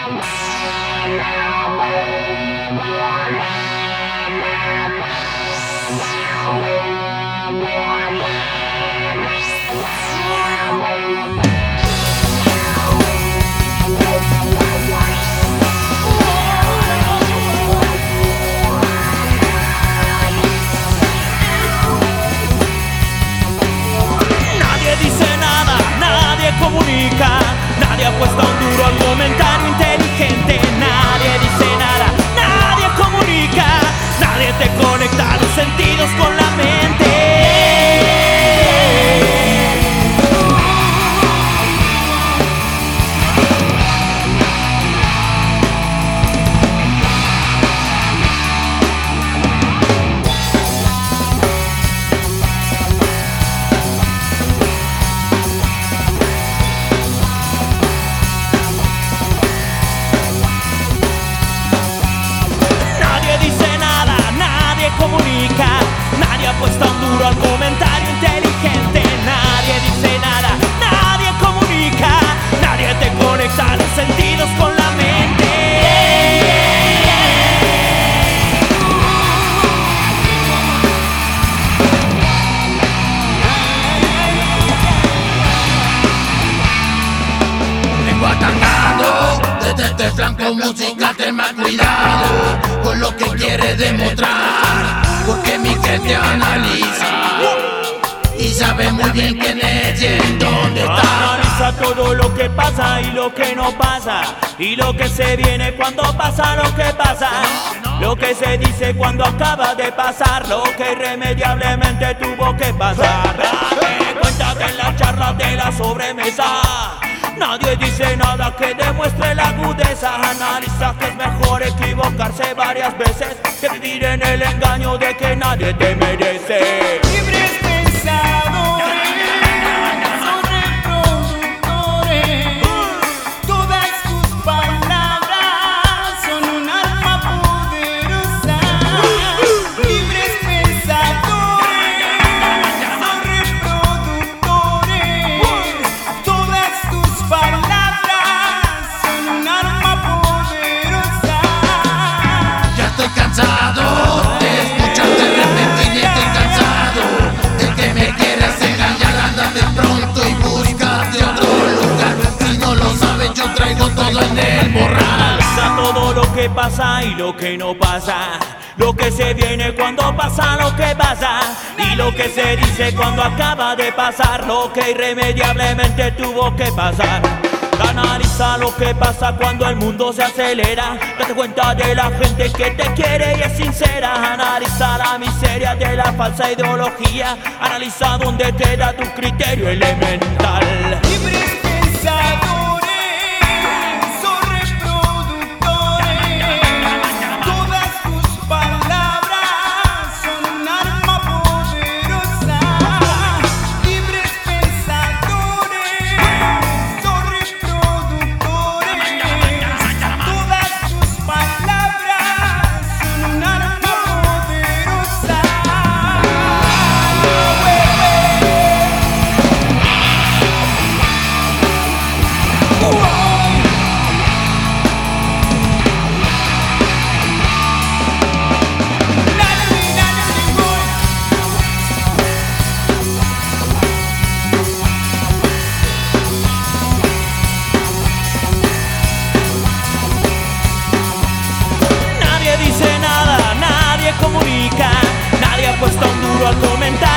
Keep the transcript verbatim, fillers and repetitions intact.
Nadie dice nada, nadie comunica, nadie apuesta un duro al comentario inteligente. Nadie dice nada, nadie comunica, nadie te conecta los sentidos con la mente. Nadie apuesta un duro al comentario inteligente. Nadie dice nada, nadie comunica, nadie te conecta los sentidos con la mente. Vengo atacando desde este flanco musical, ten más cuidado con lo que quieres demostrar, porque mi gente analiza y sabe muy bien quién es y en dónde está. Analiza todo lo que pasa y lo que no pasa, y lo que se viene cuando pasa lo que pasa, lo que se dice cuando acaba de pasar, lo que irremediablemente tuvo que pasar. Date cuenta que en las charlas de la sobremesa nadie dice nada que demuestre la agudeza. Analiza que es mejor equivocarse varias veces que vivir en el engaño de que nadie te merece. Libres pensadores, son reproductores, todas tus palabras son un arma poderosa. Libres pensadores, son reproductores, todas tus palabras son un arma poderosa. Ya estoy cansado de escucharte repetir y estoy cansado de que me quieras engañar. Ándate pronto y búscate otro lugar. Si no lo sabes, yo traigo todo en el morral. Analiza todo lo que pasa y lo que no pasa, lo que se viene cuando pasa lo que pasa, y lo que se dice cuando acaba de pasar, lo que irremediablemente tuvo que pasar. Analiza lo que pasa cuando el mundo se acelera, date cuenta de la gente que te quiere y es sincera. Analiza la miseria de la falsa ideología, analiza dónde queda tu criterio elemental. Libres pensadores, son reproductores, todas tus palabras son un arma poderosa. Libres pensadores, son reproductores, todas tus palabras son un arma poderosa. Nadie dice nada, nadie comunica, nadie apuesta un duro al comentario